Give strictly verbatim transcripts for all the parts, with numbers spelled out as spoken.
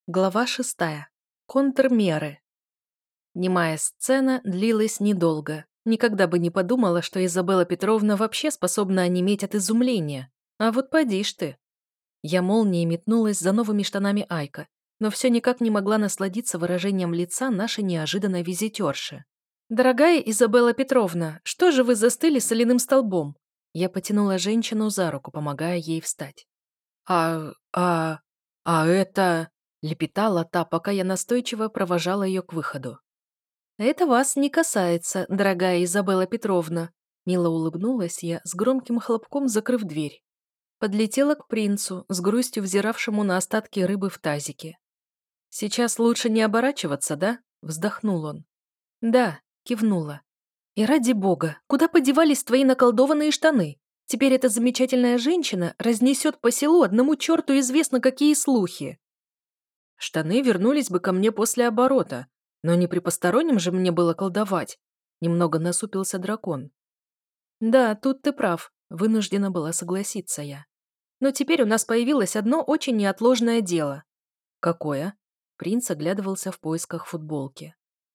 Глава шестая. Контрмеры. Немая сцена длилась недолго. Никогда бы не подумала, что Изабелла Петровна вообще способна онеметь от изумления. А вот поди ж ты. Я молнией метнулась за новыми штанами Айка, но все никак не могла насладиться выражением лица нашей неожиданной визитерши. «Дорогая Изабелла Петровна, что же вы застыли соляным столбом?» Я потянула женщину за руку, помогая ей встать. «А... а... а это...» Лепетала та, пока я настойчиво провожала ее к выходу. «Это вас не касается, дорогая Изабелла Петровна», мило улыбнулась я, с громким хлопком закрыв дверь. Подлетела к принцу, с грустью взиравшему на остатки рыбы в тазике. «Сейчас лучше не оборачиваться, да?» вздохнул он. «Да», кивнула. «И ради бога, куда подевались твои наколдованные штаны? Теперь эта замечательная женщина разнесет по селу одному черту известно какие слухи». Штаны вернулись бы ко мне после оборота, но не при постороннем же мне было колдовать. Немного насупился дракон. Да, тут ты прав, вынуждена была согласиться я. Но теперь у нас появилось одно очень неотложное дело. Какое? Принц оглядывался в поисках футболки.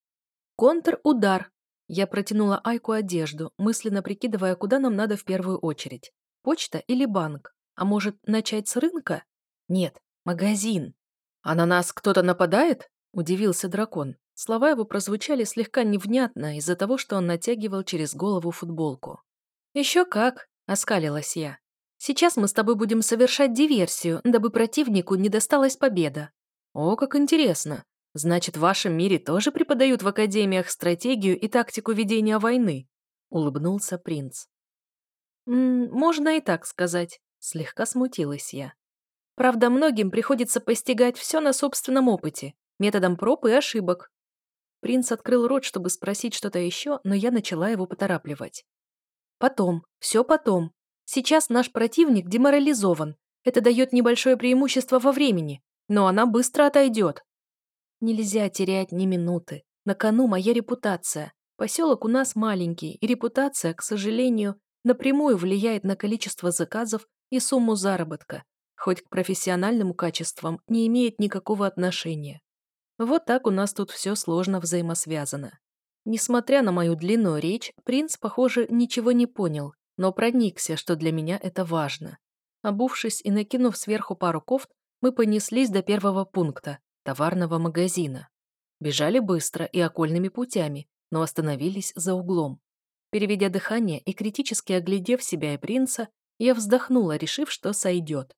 Контр-удар. Я протянула Айку одежду, мысленно прикидывая, куда нам надо в первую очередь. Почта или банк? А может, начать с рынка? Нет, магазин. «А на нас кто-то нападает?» – удивился дракон. Слова его прозвучали слегка невнятно из-за того, что он натягивал через голову футболку. «Еще как!» – оскалилась я. «Сейчас мы с тобой будем совершать диверсию, дабы противнику не досталась победа». «О, как интересно! Значит, в вашем мире тоже преподают в академиях стратегию и тактику ведения войны?» – улыбнулся принц. «М -м, «Можно и так сказать», – слегка смутилась я. Правда, многим приходится постигать все на собственном опыте, методом проб и ошибок. Принц открыл рот, чтобы спросить что-то еще, но я начала его поторапливать. Потом, все потом. Сейчас наш противник деморализован. Это дает небольшое преимущество во времени, но она быстро отойдет. Нельзя терять ни минуты. На кону моя репутация. Поселок у нас маленький, и репутация, к сожалению, напрямую влияет на количество заказов и сумму заработка, хоть к профессиональным качествам не имеет никакого отношения. Вот так у нас тут все сложно взаимосвязано. Несмотря на мою длинную речь, принц, похоже, ничего не понял, но проникся, что для меня это важно. Обувшись и накинув сверху пару кофт, мы понеслись до первого пункта – товарного магазина. Бежали быстро и окольными путями, но остановились за углом. Переведя дыхание и критически оглядев себя и принца, я вздохнула, решив, что сойдет.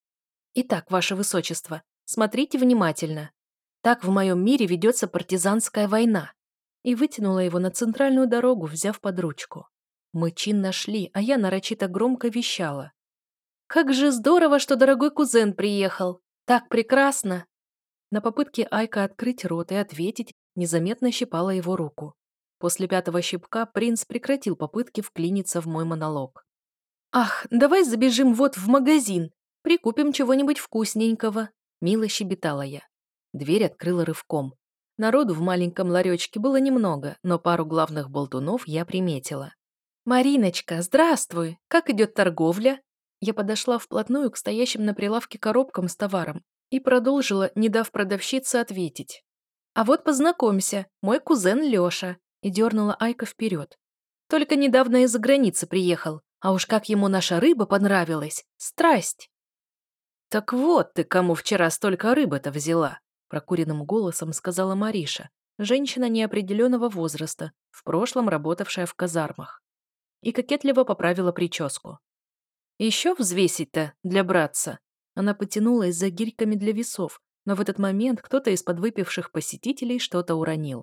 Итак, ваше высочество, смотрите внимательно. Так в моем мире ведется партизанская война. И вытянула его на центральную дорогу, взяв под ручку. Мы чинно шли, а я нарочито громко вещала. «Как же здорово, что дорогой кузен приехал! Так прекрасно!» На попытке Айка открыть рот и ответить, незаметно щипала его руку. После пятого щипка принц прекратил попытки вклиниться в мой монолог. «Ах, давай забежим вот в магазин, прикупим чего-нибудь вкусненького», — мило щебетала я. Дверь открыла рывком. Народу в маленьком ларечке было немного, но пару главных болтунов я приметила. «Мариночка, здравствуй! Как идет торговля?» Я подошла вплотную к стоящим на прилавке коробкам с товаром и продолжила, не дав продавщице ответить. «А вот познакомься, мой кузен Лёша», и дернула Айка вперед. «Только недавно из-за границы приехал, а уж как ему наша рыба понравилась! Страсть!» «Так вот ты кому вчера столько рыбы-то взяла!» прокуренным голосом сказала Мариша, женщина неопределенного возраста, в прошлом работавшая в казармах. И кокетливо поправила прическу. «Еще взвесить-то для братца?» Она потянулась за гирьками для весов, но в этот момент кто-то из подвыпивших посетителей что-то уронил.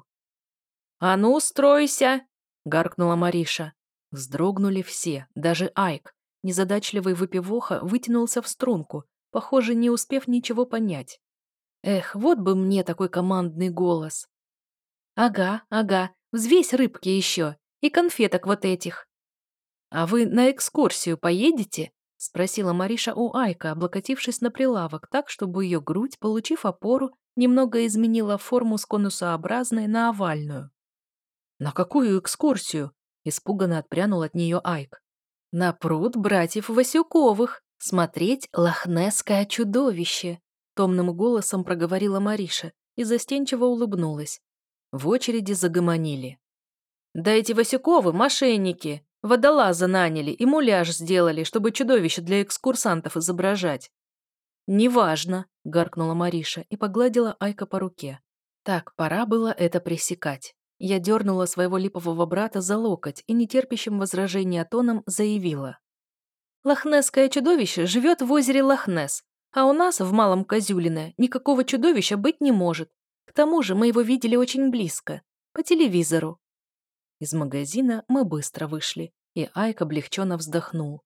«А ну, стройся!» — гаркнула Мариша. Вздрогнули все, даже Айк. Незадачливый выпивоха вытянулся в струнку, похоже, не успев ничего понять. Эх, вот бы мне такой командный голос. «Ага, ага, взвесь рыбки еще, и конфеток вот этих». «А вы на экскурсию поедете?» — спросила Мариша у Айка, облокотившись на прилавок так, чтобы ее грудь, получив опору, немного изменила форму с конусообразной на овальную. «На какую экскурсию?» — испуганно отпрянул от нее Айк. «На пруд братьев Васюковых, смотреть лохнесское чудовище». томным голосом проговорила Мариша и застенчиво улыбнулась. В очереди загомонили. «Да эти Васюковы – мошенники! Водолаза наняли и муляж сделали, чтобы чудовище для экскурсантов изображать». «Неважно», – гаркнула Мариша и погладила Айка по руке. Так, пора было это пресекать. Я дернула своего липового брата за локоть и нетерпящим возражения тоном заявила. «Лохнесское чудовище живет в озере Лохнесс, а у нас, в Малом Козюлино, никакого чудовища быть не может. К тому же мы его видели очень близко, по телевизору». Из магазина мы быстро вышли, и Айк облегченно вздохнул.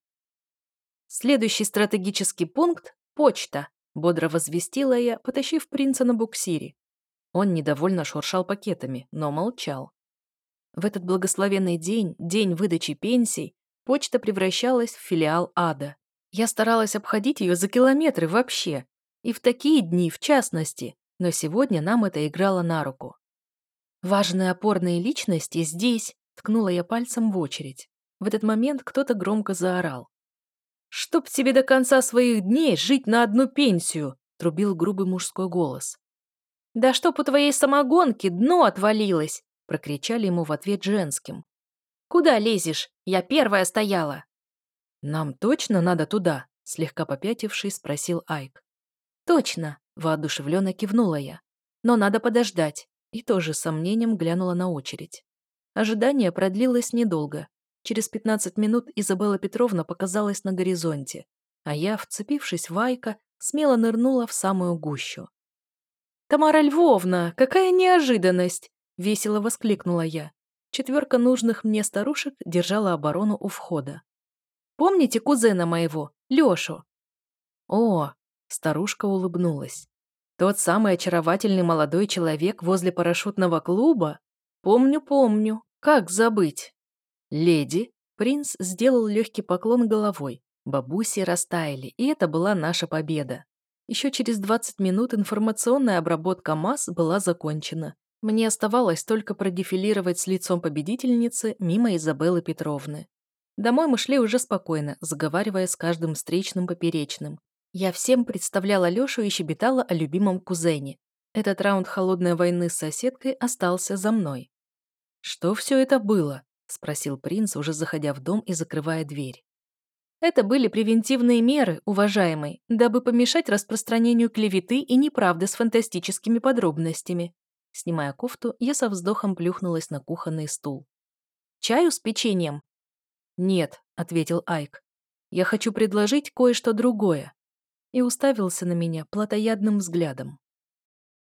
«Следующий стратегический пункт – почта», – бодро возвестила я, потащив принца на буксире. Он недовольно шуршал пакетами, но молчал. В этот благословенный день, день выдачи пенсий, почта превращалась в филиал ада. Я старалась обходить ее за километры вообще, и в такие дни в частности, но сегодня нам это играло на руку. «Важные опорные личности здесь», – ткнула я пальцем в очередь. В этот момент кто-то громко заорал. «Чтоб тебе до конца своих дней жить на одну пенсию!» – трубил грубый мужской голос. «Да чтоб у твоей самогонки дно отвалилось!» – прокричали ему в ответ женским. «Куда лезешь? Я первая стояла!» «Нам точно надо туда?» – слегка попятившись, спросил Айк. «Точно!» – воодушевленно кивнула я. «Но надо подождать!» И тоже с сомнением глянула на очередь. Ожидание продлилось недолго. Через пятнадцать минут Изабелла Петровна показалась на горизонте, а я, вцепившись в Айка, смело нырнула в самую гущу. «Тамара Львовна, какая неожиданность!» – весело воскликнула я. Четверка нужных мне старушек держала оборону у входа. «Помните кузена моего, Лешу?» «О!» – старушка улыбнулась. «Тот самый очаровательный молодой человек возле парашютного клуба? Помню, помню. Как забыть?» «Леди!» – принц сделал легкий поклон головой. Бабуси растаяли, и это была наша победа. Еще через двадцать минут информационная обработка масс была закончена. Мне оставалось только продефилировать с лицом победительницы мимо Изабеллы Петровны. Домой мы шли уже спокойно, заговаривая с каждым встречным поперечным. Я всем представляла Лешу и щебетала о любимом кузене. Этот раунд холодной войны с соседкой остался за мной. «Что все это было?» – спросил принц, уже заходя в дом и закрывая дверь. «Это были превентивные меры, уважаемый, дабы помешать распространению клеветы и неправды с фантастическими подробностями». Снимая кофту, я со вздохом плюхнулась на кухонный стул. «Чаю с печеньем?» «Нет», — ответил Айк. «Я хочу предложить кое-что другое». И уставился на меня плотоядным взглядом.